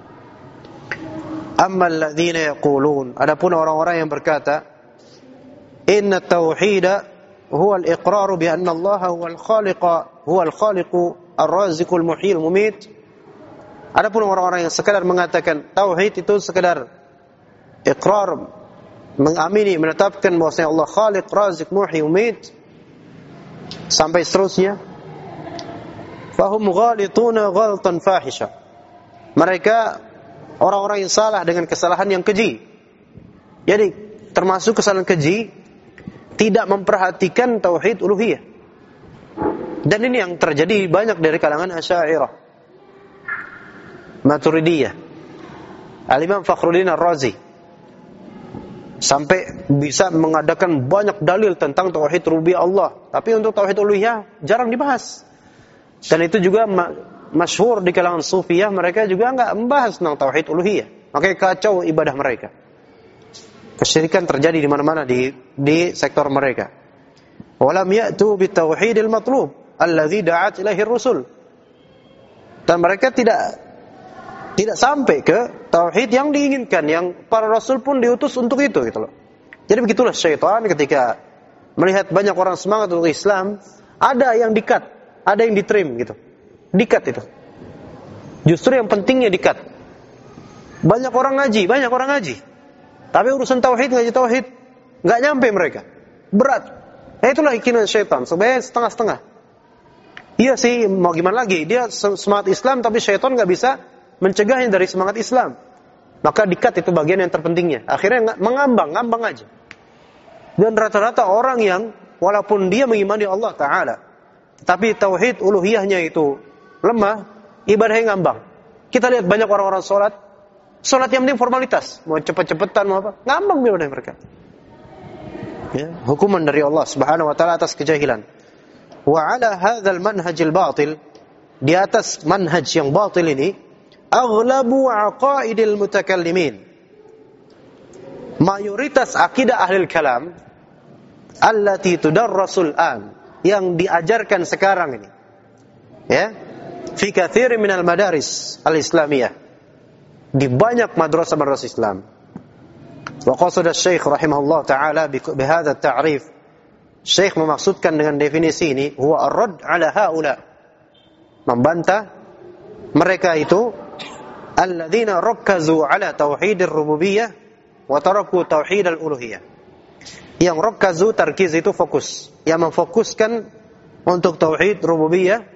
Ammal ladzina yaqulun, adapun orang-orang yang berkata, inna tauhida huwa al-iqrar bi anna Allah huwa al-khaliq ar-raziqul muhyil mumit. Adapun orang-orang yang sekadar mengatakan tauhid itu sekadar iqrar, mengamini, menetapkan bahwasanya Allah khaliq, raziq, muhyi, mumit sampai seterusnya, fahum ghalituna ghaltan fahisha. Mereka orang-orang yang salah dengan kesalahan yang keji. Jadi termasuk kesalahan keji tidak memperhatikan tauhid uluhiyah. Dan ini yang terjadi banyak dari kalangan Asy'ariyah, Maturidiyah, Al-Imam Fakhruddin Ar-Razi sampai bisa mengadakan banyak dalil tentang tauhid rububiyah Allah, tapi untuk tauhid uluhiyah jarang dibahas. Dan itu juga masyhur di kalangan Sufiyah, mereka juga enggak membahas tentang tauhid uluhiyah. Makanya kacau ibadah mereka. Kesyirikan terjadi di mana-mana di sektor mereka. Walam ya'tu bitauhidil matlub alladzi da'at ilaihi ar-rusul. Dan mereka tidak sampai ke tauhid yang diinginkan, yang para rasul pun diutus untuk itu gitu loh. Jadi begitulah syaitan ketika melihat banyak orang semangat untuk Islam, ada yang di-cut, ada yang di-trim gitu. Di-cut itu. Justru yang pentingnya di-cut. Banyak orang ngaji. Tapi urusan tauhid, ngaji tauhid enggak nyampe mereka. Berat. Itulah keinginan syaitan, sebenarnya setengah-setengah. Iya sih, mau gimana lagi? Dia semangat Islam tapi syaitan enggak bisa mencegahnya dari semangat Islam. Maka di-cut itu bagian yang terpentingnya. Akhirnya ngambang aja. Dan rata-rata orang yang walaupun dia mengimani Allah Ta'ala, tapi tauhid uluhiyahnya itu lemah, ibadahnya ngambang. Kita lihat banyak orang-orang sholat yang penting formalitas, mau cepet-cepetan mau apa, ngambang ibadah mereka. Ya, hukuman dari Allah Subhanahu wa taala atas kejahilan. Wa ala hadzal manhajil batil, di atas manhaj yang batil ini, aghlabu aqaidil mutakallimin, mayoritas akidah ahlul kalam allati tudarrasul an, yang diajarkan sekarang ini, ya, fi katsir minal madaris al-islamiyah, di banyak madrasah-madrasah Islam. Wa qasada Syekh rahimahullah taala bihadza at-ta'rif, Syekh memaksudkan dengan definisi ini, huwa ar-radd ala haula, membantah mereka itu alladzina rakkazu ala tauhidir rububiyyah wa taraku tauhidal uluhiyah. Yang rakkazu, tarkiz itu fokus, yang memfokuskan untuk tauhid rububiyah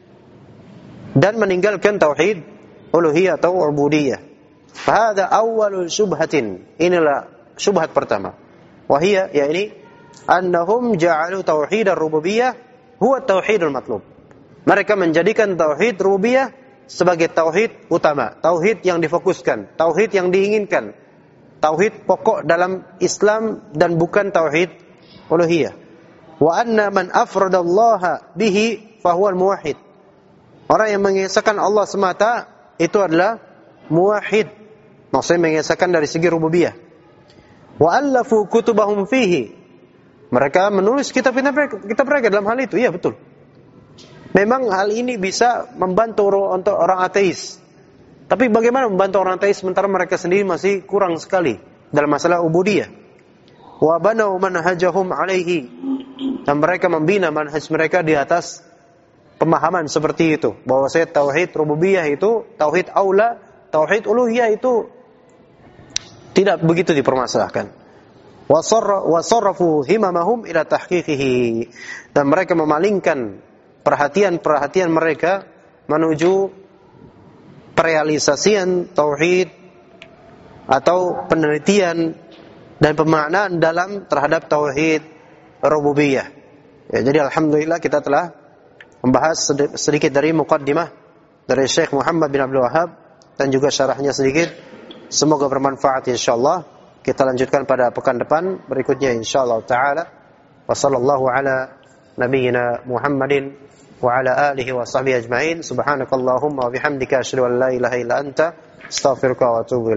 dan meninggalkan tauhid uluhiyah atau ubudiyah. Fahada awwalul syubhatin, inilah syubhat pertama. Wahia, yakni annahum ja'alu tauhid ar-rububiyyah huwa tauhidul matlub. Mereka menjadikan tauhid rububiyah sebagai tauhid utama, tauhid yang difokuskan, tauhid yang diinginkan, tauhid pokok dalam Islam dan bukan tauhid uluhiyah. Wa anna man afradallaha bihi fahuwal muwahhid. Orang yang mengesahkan Allah semata itu adalah muwahhid, maksudnya mengesahkan dari segi rububiyah. Wa allafu kutubahum fihi, mereka menulis kitab mereka dalam hal itu. Iya, betul. Memang hal ini bisa membantu untuk orang ateis. Tapi bagaimana membantu orang ateis sementara mereka sendiri masih kurang sekali dalam masalah ubudiyah. Wa banau manhajahum alaihi, dan mereka membina manhaj mereka di atas pemahaman seperti itu, bahwa saya tauhid rububiyah itu tauhid aula, tauhid uluhiyah itu tidak begitu dipermasalahkan. Wa sarrafu himamahum ila tahqiqihi, dan mereka memalingkan perhatian mereka menuju perealisasian tauhid atau penelitian dan pemaknaan dalam terhadap tauhid rububiyah. Ya, jadi alhamdulillah kita telah membahas sedikit dari muqaddimah dari Syekh Muhammad bin Abdul Wahhab dan juga syarahnya sedikit. Semoga bermanfaat insyaallah. Kita lanjutkan pada pekan depan berikutnya insyaallah taala. Wa sallallahu ala nabiyyina Muhammadin wa ala alihi wa sahbihi ajma'in. Subhanakallahumma wa bihamdika asyhadu an la ilaha illa anta astaghfiruka wa atubu ilaik.